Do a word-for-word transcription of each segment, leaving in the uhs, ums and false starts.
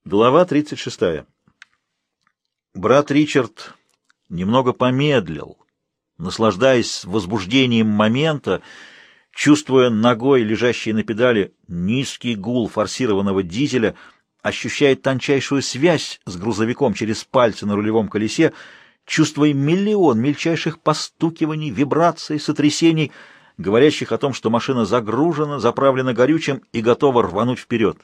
Глава тридцать шестая. Брат Ричард немного помедлил, наслаждаясь возбуждением момента, чувствуя ногой, лежащей на педали, низкий гул форсированного дизеля, ощущая тончайшую связь с грузовиком через пальцы на рулевом колесе, чувствуя миллион мельчайших постукиваний, вибраций, сотрясений, говорящих о том, что машина загружена, заправлена горючим и готова рвануть вперед.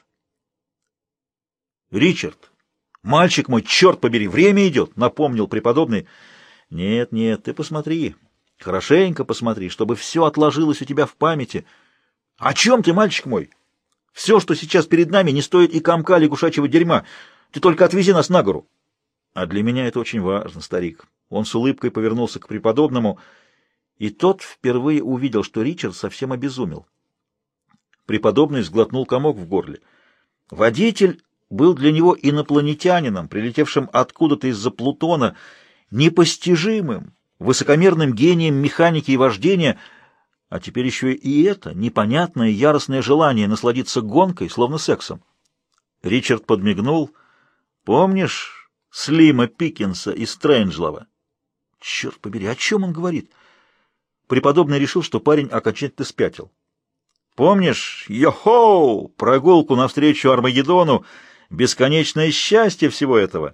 «Ричард, мальчик мой, черт побери, время идет!» — напомнил преподобный. «Нет, нет, ты посмотри, хорошенько посмотри, чтобы все отложилось у тебя в памяти. О чем ты, мальчик мой? Все, что сейчас перед нами, не стоит и комка лягушачьего дерьма. Ты только отвези нас на гору». «А для меня это очень важно, старик». Он с улыбкой повернулся к преподобному, и тот впервые увидел, что Ричард совсем обезумел. Преподобный сглотнул комок в горле. Водитель был для него инопланетянином, прилетевшим откуда-то из-за Плутона, непостижимым, высокомерным гением механики и вождения, а теперь еще и это непонятное яростное желание насладиться гонкой, словно сексом. Ричард подмигнул. «Помнишь Слима Пикинса из Стрэнджлова?» Черт побери, о чем он говорит? Преподобный решил, что парень окончательно спятил. «Помнишь, йо-хоу, прогулку навстречу Армагеддону, бесконечное счастье всего этого?»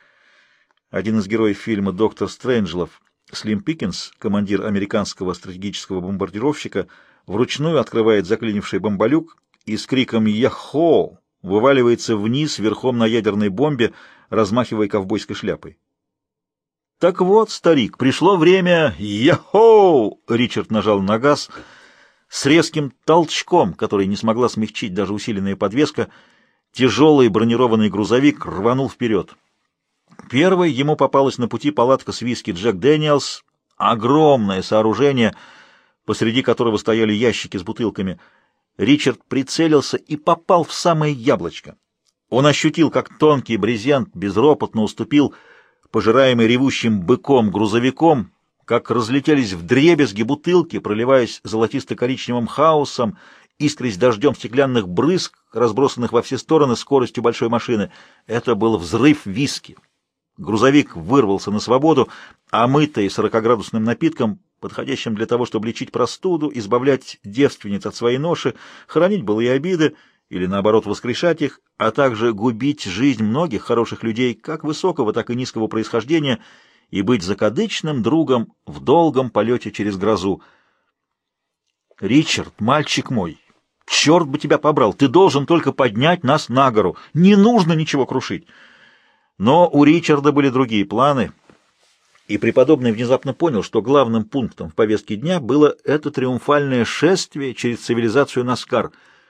Один из героев фильма «Доктор Стрэнджлов», Слим Пикинс, командир американского стратегического бомбардировщика, вручную открывает заклинивший бомболюк и с криком «Яхо!» вываливается вниз верхом на ядерной бомбе, размахивая ковбойской шляпой. «Так вот, старик, пришло время Яхо!» Ричард нажал на газ. С резким толчком, который не смогла смягчить даже усиленная подвеска, тяжелый бронированный грузовик рванул вперед. Первой ему попалась на пути палатка с виски Джек Дэниелс, огромное сооружение, посреди которого стояли ящики с бутылками. Ричард прицелился и попал в самое яблочко. Он ощутил, как тонкий брезент безропотно уступил пожираемый ревущим быком грузовиком, как разлетелись вдребезги бутылки, проливаясь золотисто-коричневым хаосом, искрясь дождем стеклянных брызг, разбросанных во все стороны скоростью большой машины. Это был взрыв виски. Грузовик вырвался на свободу, омытый сорокаградусным напитком, подходящим для того, чтобы лечить простуду, избавлять девственниц от своей ноши, хранить былые обиды или, наоборот, воскрешать их, а также губить жизнь многих хороших людей, как высокого, так и низкого происхождения, и быть закадычным другом в долгом полете через грозу. «Ричард, мальчик мой, черт бы тебя побрал, ты должен только поднять нас на гору, не нужно ничего крушить». Но у Ричарда были другие планы, и преподобный внезапно понял, что главным пунктом в повестке дня было это триумфальное шествие через цивилизацию Наскар.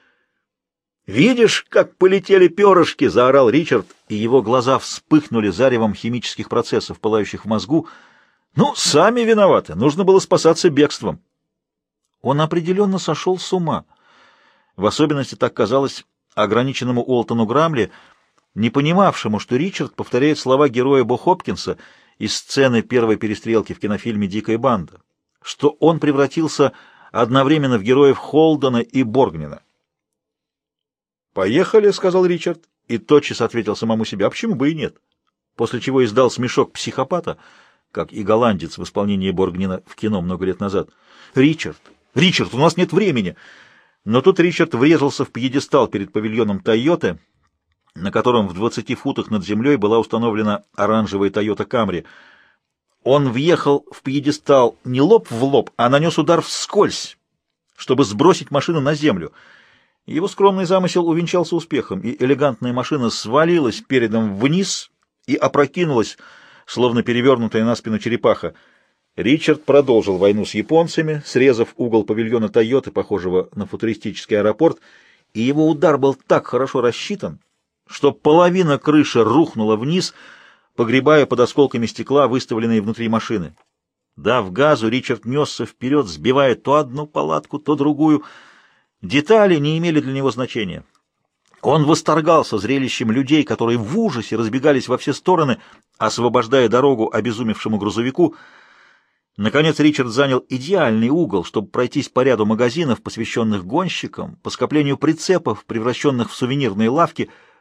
«Видишь, как полетели перышки!» — заорал Ричард, и его глаза вспыхнули заревом химических процессов, пылающих в мозгу. «Ну, сами виноваты, нужно было спасаться бегством». Он определенно сошел с ума. В особенности так казалось ограниченному Уолтону Грамли, не понимавшему, что Ричард повторяет слова героя Бо Хопкинса из сцены первой перестрелки в кинофильме «Дикая банда», что он превратился одновременно в героев Холдена и Боргнина. «Поехали», — сказал Ричард, и тотчас ответил самому себе, а почему бы и нет, после чего издал смешок психопата, как и голландец в исполнении Боргнина в кино много лет назад. «Ричард! Ричард, у нас нет времени!» Но тут Ричард врезался в пьедестал перед павильоном «Тойоты», на котором в двадцати футах над землей была установлена оранжевая «Тойота Камри». Он въехал в пьедестал не лоб в лоб, а нанес удар вскользь, чтобы сбросить машину на землю. Его скромный замысел увенчался успехом, и элегантная машина свалилась передом вниз и опрокинулась, словно перевернутая на спину черепаха. Ричард продолжил войну с японцами, срезав угол павильона «Тойоты», похожего на футуристический аэропорт, и его удар был так хорошо рассчитан, что половина крыши рухнула вниз, погребая под осколками стекла, выставленные внутри машины. Дав газу, Ричард несся вперед, сбивая то одну палатку, то другую. Детали не имели для него значения. Он восторгался зрелищем людей, которые в ужасе разбегались во все стороны, освобождая дорогу обезумевшему грузовику. Наконец Ричард занял идеальный угол, чтобы пройтись по ряду магазинов, посвященных гонщикам, по скоплению прицепов, превращенных в сувенирные лавки,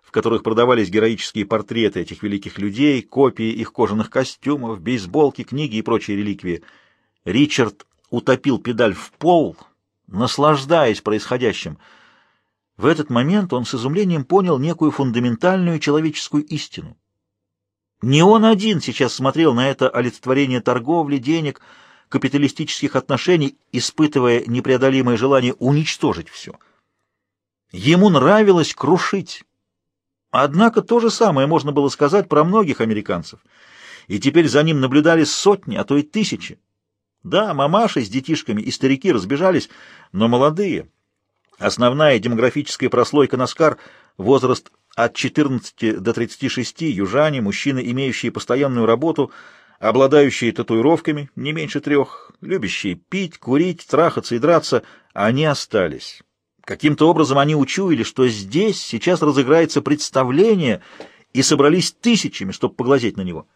в которых продавались героические портреты этих великих людей, копии их кожаных костюмов, бейсболки, книги и прочие реликвии. Ричард утопил педаль в пол, наслаждаясь происходящим. В этот момент он с изумлением понял некую фундаментальную человеческую истину. Не он один сейчас смотрел на это олицетворение торговли, денег, капиталистических отношений, испытывая непреодолимое желание уничтожить все. Ему нравилось крушить. Однако то же самое можно было сказать про многих американцев, и теперь за ним наблюдали сотни, а то и тысячи. Да, мамаши с детишками и старики разбежались, но молодые. Основная демографическая прослойка Наскар, возраст от четырнадцати до тридцати шести, южане, мужчины, имеющие постоянную работу, обладающие татуировками, не меньше трех, любящие пить, курить, трахаться и драться, они остались. Каким-то образом они учуяли, что здесь сейчас разыграется представление, и собрались тысячами, чтобы поглазеть на него.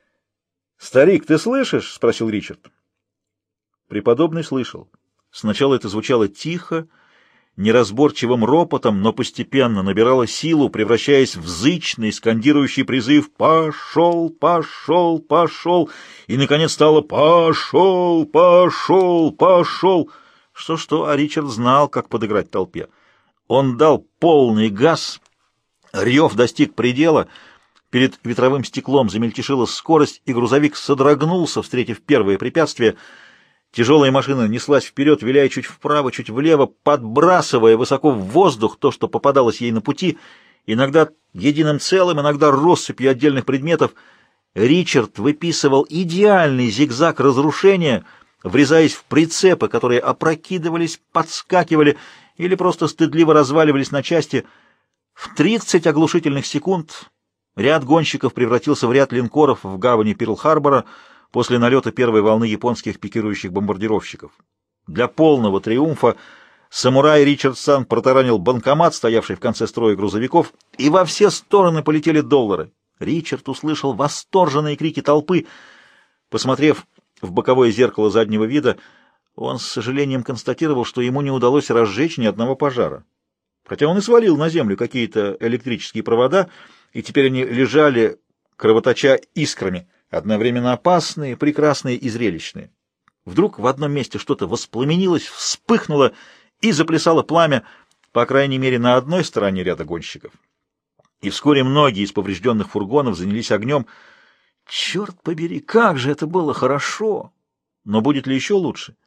«Старик, ты слышишь?» — спросил Ричард. Преподобный слышал. Сначала это звучало тихо, неразборчивым ропотом, но постепенно набирало силу, превращаясь в зычный, скандирующий призыв «Пошел! Пошел! Пошел!» и, наконец, стало «Пошел! Пошел! Пошел!». Что-что, а Ричард знал, как подыграть толпе. Он дал полный газ, рев достиг предела, перед ветровым стеклом замельтешила скорость, и грузовик содрогнулся, встретив первое препятствие. Тяжелая машина неслась вперед, виляя чуть вправо, чуть влево, подбрасывая высоко в воздух то, что попадалось ей на пути, иногда единым целым, иногда россыпью отдельных предметов. Ричард выписывал идеальный зигзаг разрушения, врезаясь в прицепы, которые опрокидывались, подскакивали или просто стыдливо разваливались на части. В тридцать оглушительных секунд ряд гонщиков превратился в ряд линкоров в гавани Перл-Харбора после налета первой волны японских пикирующих бомбардировщиков. Для полного триумфа самурай Ричардсон протаранил банкомат, стоявший в конце строя грузовиков, и во все стороны полетели доллары. Ричард услышал восторженные крики толпы. Посмотрев в боковое зеркало заднего вида, он с сожалением констатировал, что ему не удалось разжечь ни одного пожара. Хотя он и свалил на землю какие-то электрические провода, и теперь они лежали, кровоточа искрами, одновременно опасные, прекрасные и зрелищные. Вдруг в одном месте что-то воспламенилось, вспыхнуло и заплясало пламя, по крайней мере, на одной стороне ряда гонщиков. И вскоре многие из поврежденных фургонов занялись огнем. Черт побери, как же это было хорошо! Но будет ли еще лучше?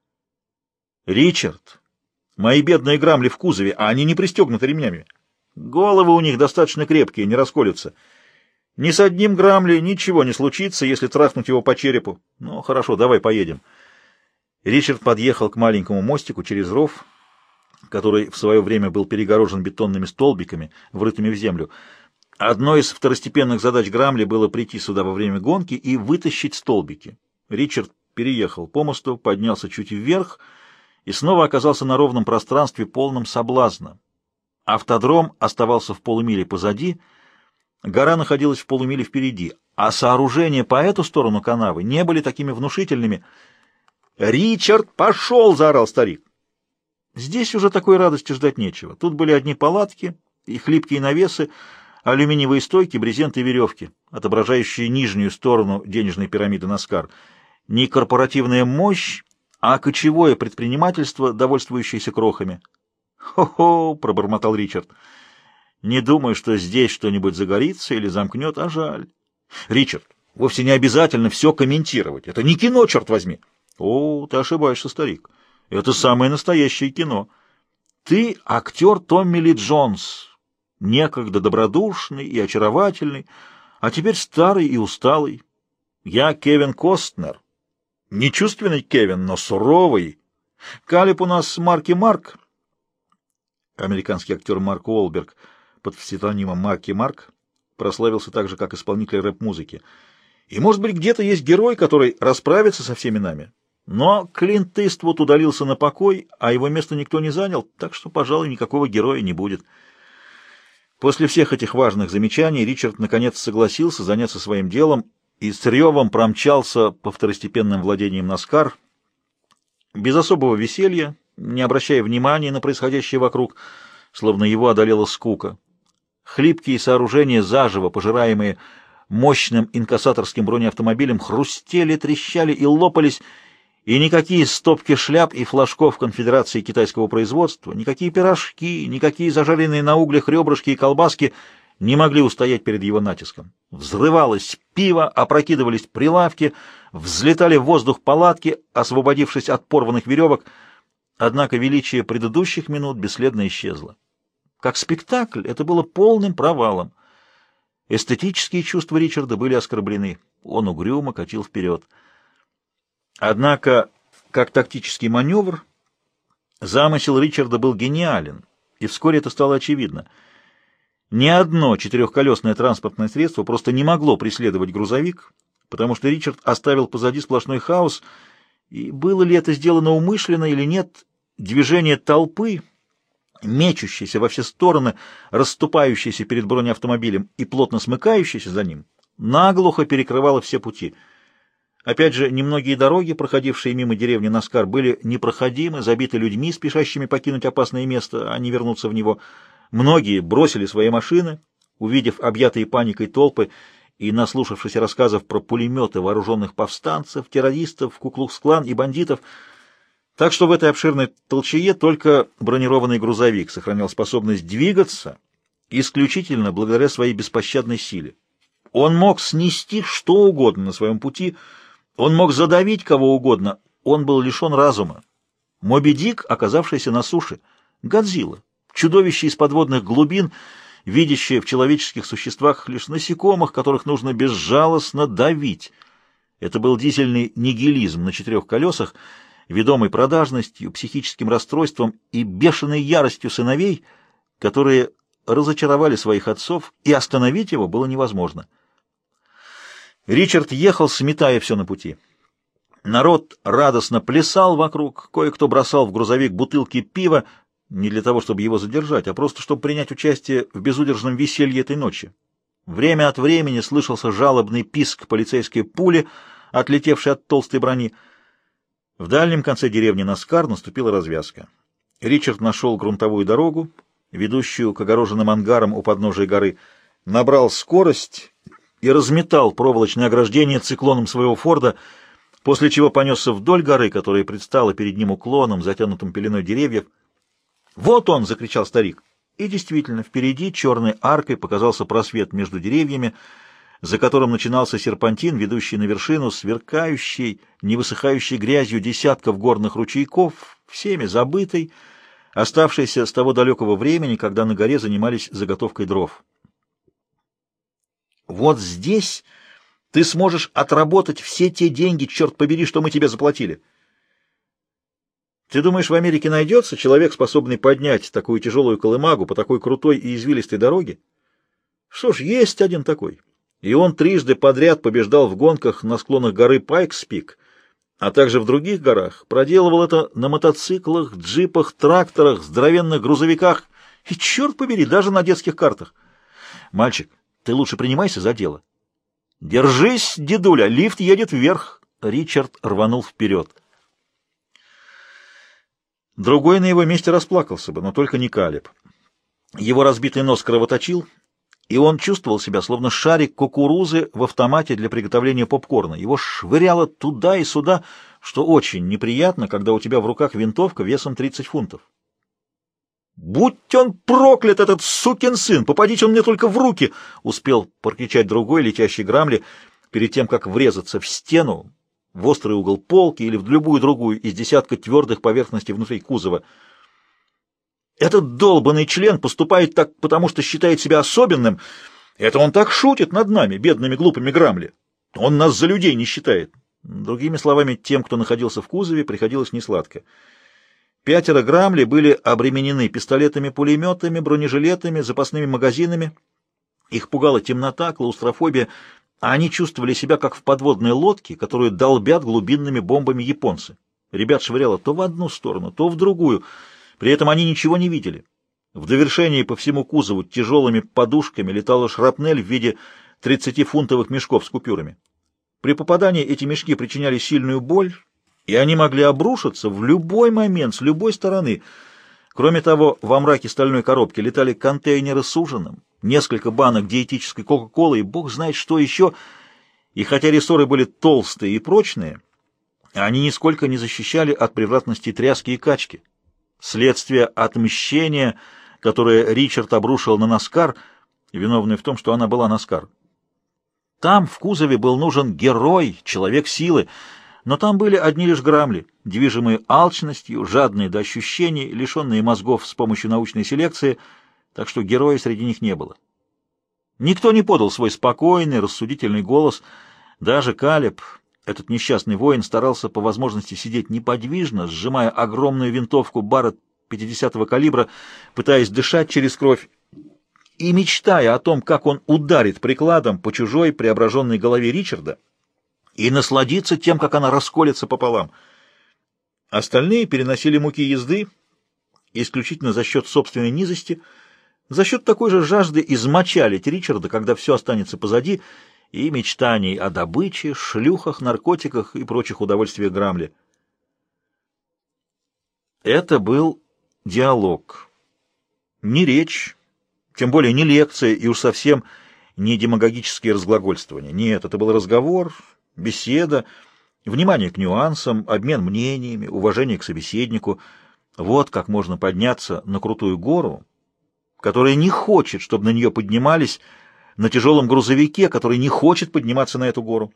Ричард, мои бедные грамли в кузове, а они не пристегнуты ремнями. Головы у них достаточно крепкие, не расколются. Ни с одним грамли ничего не случится, если трахнуть его по черепу. Ну, хорошо, давай поедем. Ричард подъехал к маленькому мостику через ров, который в свое время был перегорожен бетонными столбиками, врытыми в землю. Одной из второстепенных задач Грамли было прийти сюда во время гонки и вытащить столбики. Ричард переехал по мосту, поднялся чуть вверх и снова оказался на ровном пространстве, полном соблазна. Автодром оставался в полумиле позади, гора находилась в полумиле впереди, а сооружения по эту сторону канавы не были такими внушительными. «Ричард, пошел!» — заорал старик. Здесь уже такой радости ждать нечего. Тут были одни палатки и хлипкие навесы, алюминиевые стойки, брезент и веревки, отображающие нижнюю сторону денежной пирамиды Наскар. Не корпоративная мощь, а кочевое предпринимательство, довольствующееся крохами. «Хо-хо!» — пробормотал Ричард. «Не думаю, что здесь что-нибудь загорится или замкнет, а жаль». «Ричард, вовсе не обязательно все комментировать. Это не кино, черт возьми!» «О, ты ошибаешься, старик. Это самое настоящее кино. Ты актер Томми Ли Джонс». Некогда добродушный и очаровательный, а теперь старый и усталый. Я Кевин Костнер. Не чувственный Кевин, но суровый. Калиб у нас Марки Марк. Американский актер Марк Уолберг под псевдонимом Марки Марк прославился так же, как исполнитель рэп-музыки. И, может быть, где-то есть герой, который расправится со всеми нами. Но Клинт Иствуд удалился на покой, а его место никто не занял, так что, пожалуй, никакого героя не будет. После всех этих важных замечаний Ричард наконец согласился заняться своим делом и с ревом промчался по второстепенным владениям Наскар, без особого веселья, не обращая внимания на происходящее вокруг, словно его одолела скука. Хлипкие сооружения, заживо пожираемые мощным инкассаторским бронеавтомобилем, хрустели, трещали и лопались, и никакие стопки шляп и флажков Конфедерации китайского производства, никакие пирожки, никакие зажаренные на углях ребрышки и колбаски не могли устоять перед его натиском. Взрывалось пиво, опрокидывались прилавки, взлетали в воздух палатки, освободившись от порванных веревок, однако величие предыдущих минут бесследно исчезло. Как спектакль это было полным провалом. Эстетические чувства Ричарда были оскорблены. Он угрюмо катил вперед. Однако, как тактический маневр, замысел Ричарда был гениален, и вскоре это стало очевидно. Ни одно четырехколесное транспортное средство просто не могло преследовать грузовик, потому что Ричард оставил позади сплошной хаос, и было ли это сделано умышленно или нет, движение толпы, мечущейся во все стороны, расступающейся перед бронеавтомобилем и плотно смыкающейся за ним, наглухо перекрывало все пути. Опять же, немногие дороги, проходившие мимо деревни Наскар, были непроходимы, забиты людьми, спешащими покинуть опасное место, а не вернуться в него. Многие бросили свои машины, увидев объятые паникой толпы и наслушавшись рассказов про пулеметы вооруженных повстанцев, террористов, Ку-клукс-клан и бандитов. Так что в этой обширной толчее только бронированный грузовик сохранял способность двигаться исключительно благодаря своей беспощадной силе. Он мог снести что угодно на своем пути, он мог задавить кого угодно, он был лишен разума. Моби Дик, оказавшийся на суше, Годзилла, чудовище из подводных глубин, видящее в человеческих существах лишь насекомых, которых нужно безжалостно давить. Это был дизельный нигилизм на четырех колесах, ведомый продажностью, психическим расстройством и бешеной яростью сыновей, которые разочаровали своих отцов, и остановить его было невозможно. Ричард ехал, сметая все на пути. Народ радостно плясал вокруг, кое-кто бросал в грузовик бутылки пива, не для того, чтобы его задержать, а просто чтобы принять участие в безудержном веселье этой ночи. Время от времени слышался жалобный писк полицейской пули, отлетевшей от толстой брони. В дальнем конце деревни Наскар наступила развязка. Ричард нашел грунтовую дорогу, ведущую к огороженным ангарам у подножия горы, набрал скорость и разметал проволочное ограждение циклоном своего Форда, после чего понесся вдоль горы, которая предстала перед ним уклоном, затянутым пеленой деревьев. «Вот он!» — закричал старик. И действительно, впереди черной аркой показался просвет между деревьями, за которым начинался серпантин, ведущий на вершину, сверкающий, не высыхающей грязью десятков горных ручейков, всеми забытый, оставшийся с того далекого времени, когда на горе занимались заготовкой дров. «Вот здесь ты сможешь отработать все те деньги, черт побери, что мы тебе заплатили. Ты думаешь, в Америке найдется человек, способный поднять такую тяжелую колымагу по такой крутой и извилистой дороге? Что ж, есть один такой. И он трижды подряд побеждал в гонках на склонах горы Пайкс-Пик, а также в других горах. Проделывал это на мотоциклах, джипах, тракторах, здоровенных грузовиках и, черт побери, даже на детских картах. Мальчик, ты лучше принимайся за дело. Держись, дедуля, лифт едет вверх. Ричард рванул вперед. Другой на его месте расплакался бы, но только не Калеб. Его разбитый нос кровоточил, и он чувствовал себя, словно шарик кукурузы в автомате для приготовления попкорна. Его швыряло туда и сюда, что очень неприятно, когда у тебя в руках винтовка весом тридцать фунтов. «Будь он проклят, этот сукин сын! Попадите он мне только в руки!» — успел прокричать другой, летящий Грамли, перед тем, как врезаться в стену, в острый угол полки или в любую другую из десятка твердых поверхностей внутри кузова. «Этот долбанный член поступает так, потому что считает себя особенным. Это он так шутит над нами, бедными глупыми Грамли. Он нас за людей не считает». Другими словами, тем, кто находился в кузове, приходилось несладко. Пятеро Грамли были обременены пистолетами-пулеметами, бронежилетами, запасными магазинами. Их пугала темнота, клаустрофобия, а они чувствовали себя как в подводной лодке, которую долбят глубинными бомбами японцы. Ребят швыряло то в одну сторону, то в другую. При этом они ничего не видели. В довершении по всему кузову тяжелыми подушками летала шрапнель в виде тридцатифунтовых мешков с купюрами. При попадании эти мешки причиняли сильную боль, и они могли обрушиться в любой момент, с любой стороны. Кроме того, во мраке стальной коробки летали контейнеры с ужином, несколько банок диетической кока-колы и бог знает что еще. И хотя рессоры были толстые и прочные, они нисколько не защищали от превратности тряски и качки. Следствие отмщения, которое Ричард обрушил на Наскар, виновный в том, что она была Наскар. Там в кузове был нужен герой, человек силы, но там были одни лишь грамли, движимые алчностью, жадные до ощущений, лишенные мозгов с помощью научной селекции, так что героя среди них не было. Никто не подал свой спокойный, рассудительный голос, даже Калеб, этот несчастный воин, старался по возможности сидеть неподвижно, сжимая огромную винтовку Барретт пятидесятого калибра, пытаясь дышать через кровь и мечтая о том, как он ударит прикладом по чужой преображенной голове Ричарда и насладиться тем, как она расколется пополам. Остальные переносили муки езды исключительно за счет собственной низости, за счет такой же жажды измочалить Ричарда, когда все останется позади, и мечтаний о добыче, шлюхах, наркотиках и прочих удовольствиях Грамли. Это был диалог. Не речь, тем более не лекция и уж совсем не демагогические разглагольствования. Нет, это был разговор, беседа, внимание к нюансам, обмен мнениями, уважение к собеседнику. Вот как можно подняться на крутую гору, которая не хочет, чтобы на нее поднимались, на тяжелом грузовике, который не хочет подниматься на эту гору.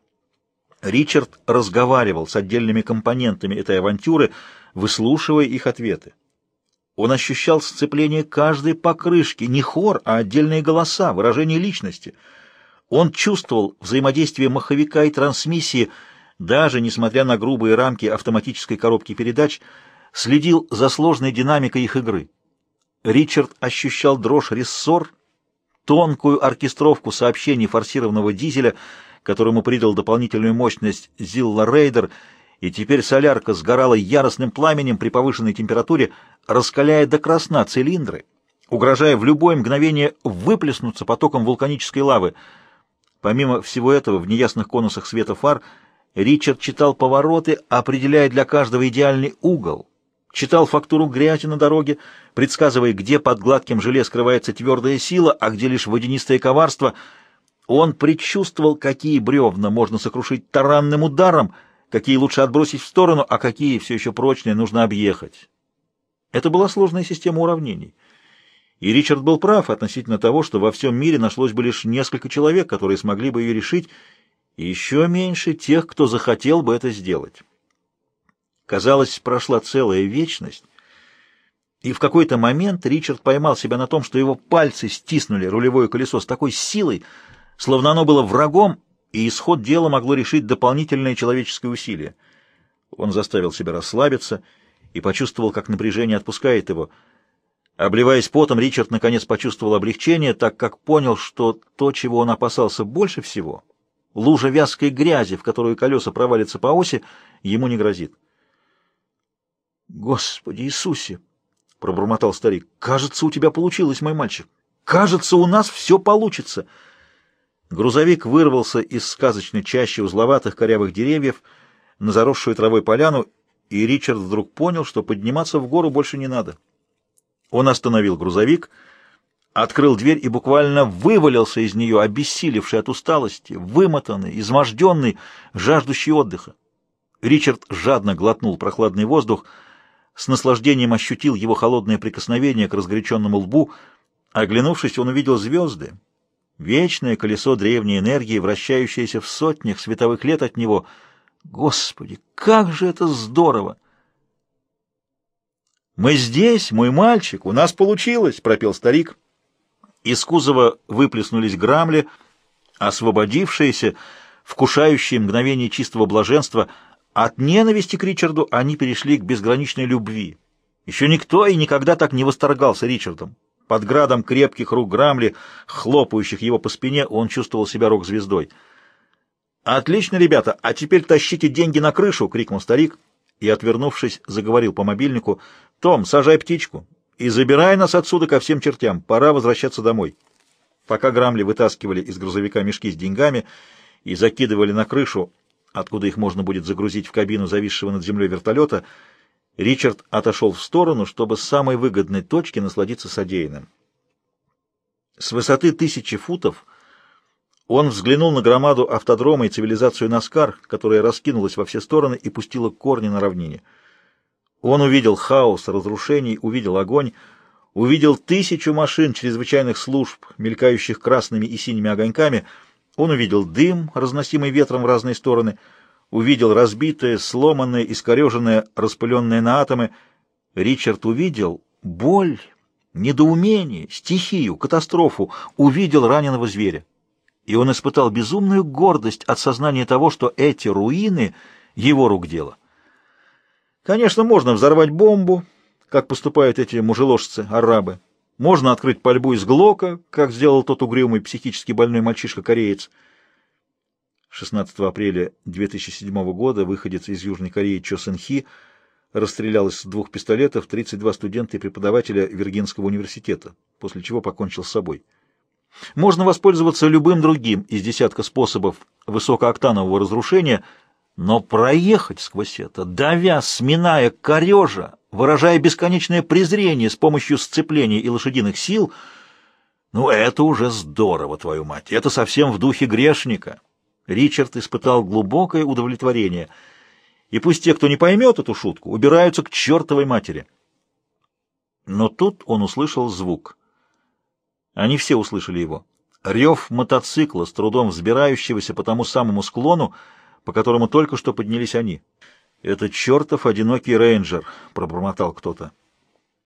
Ричард разговаривал с отдельными компонентами этой авантюры, выслушивая их ответы. Он ощущал сцепление каждой покрышки, не хор, а отдельные голоса, выражение личности. Он чувствовал взаимодействие маховика и трансмиссии, даже несмотря на грубые рамки автоматической коробки передач, следил за сложной динамикой их игры. Ричард ощущал дрожь рессор, тонкую оркестровку сообщений форсированного дизеля, которому придал дополнительную мощность Зилла Рейдер, и теперь солярка сгорала яростным пламенем при повышенной температуре, раскаляя до красна цилиндры, угрожая в любое мгновение выплеснуться потоком вулканической лавы. Помимо всего этого, в неясных конусах света фар Ричард читал повороты, определяя для каждого идеальный угол, читал фактуру грязи на дороге, предсказывая, где под гладким желе скрывается твердая сила, а где лишь водянистое коварство. Он предчувствовал, какие бревна можно сокрушить таранным ударом, какие лучше отбросить в сторону, а какие, все еще прочные, нужно объехать. Это была сложная система уравнений. И Ричард был прав относительно того, что во всем мире нашлось бы лишь несколько человек, которые смогли бы ее решить, и еще меньше тех, кто захотел бы это сделать. Казалось, прошла целая вечность, и в какой-то момент Ричард поймал себя на том, что его пальцы стиснули рулевое колесо с такой силой, словно оно было врагом, и исход дела могло решить дополнительное человеческое усилие. Он заставил себя расслабиться и почувствовал, как напряжение отпускает его. Обливаясь потом, Ричард наконец почувствовал облегчение, так как понял, что то, чего он опасался больше всего, лужа вязкой грязи, в которую колеса провалятся по оси, ему не грозит. «Господи Иисусе!» — пробормотал старик. «Кажется, у тебя получилось, мой мальчик. Кажется, у нас все получится». Грузовик вырвался из сказочной чащи узловатых корявых деревьев на заросшую травой поляну, и Ричард вдруг понял, что подниматься в гору больше не надо. Он остановил грузовик, открыл дверь и буквально вывалился из нее, обессилевший от усталости, вымотанный, изможденный, жаждущий отдыха. Ричард жадно глотнул прохладный воздух, с наслаждением ощутил его холодное прикосновение к разгоряченному лбу. Оглянувшись, он увидел звезды. Вечное колесо древней энергии, вращающееся в сотнях световых лет от него. Господи, как же это здорово! «Мы здесь, мой мальчик, у нас получилось!» — пропел старик. Из кузова выплеснулись грамли, освободившиеся, вкушающие мгновение чистого блаженства. От ненависти к Ричарду они перешли к безграничной любви. Еще никто и никогда так не восторгался Ричардом. Под градом крепких рук Грамли, хлопающих его по спине, он чувствовал себя рок-звездой. «Отлично, ребята, а теперь тащите деньги на крышу!» — крикнул старик и, отвернувшись, заговорил по мобильнику. «Том, сажай птичку и забирай нас отсюда ко всем чертям. Пора возвращаться домой». Пока Грамли вытаскивали из грузовика мешки с деньгами и закидывали на крышу, откуда их можно будет загрузить в кабину зависшего над землей вертолета, Ричард отошел в сторону, чтобы с самой выгодной точки насладиться содеянным. С высоты тысячи футов он взглянул на громаду автодрома и цивилизацию Наскар, которая раскинулась во все стороны и пустила корни на равнине. Он увидел хаос разрушений, увидел огонь, увидел тысячу машин чрезвычайных служб, мелькающих красными и синими огоньками. Он увидел дым, разносимый ветром в разные стороны, увидел разбитое, сломанное, искореженное, распыленное на атомы. Ричард увидел боль, недоумение, стихию, катастрофу, увидел раненого зверя. И он испытал безумную гордость от сознания того, что эти руины — его рук дело. Конечно, можно взорвать бомбу, как поступают эти мужеложцы-арабы. Можно открыть пальбу из глока, как сделал тот угрюмый, психически больной мальчишка-кореец. шестнадцатого апреля две тысячи седьмого года выходец из Южной Кореи Чо Сэн Хи расстрелял из двух пистолетов тридцать два студента и преподавателя Виргинского университета, после чего покончил с собой. Можно воспользоваться любым другим из десятка способов высокооктанового разрушения, но проехать сквозь это, давя, сминая, корежа, выражая бесконечное презрение с помощью сцепления и лошадиных сил, ну это уже здорово, твою мать, это совсем в духе грешника. Ричард испытал глубокое удовлетворение, и пусть те, кто не поймет эту шутку, убираются к чертовой матери. Но тут он услышал звук. Они все услышали его. Рев мотоцикла, с трудом взбирающегося по тому самому склону, по которому только что поднялись они. «Это чертов одинокий рейнджер», — пробормотал кто-то.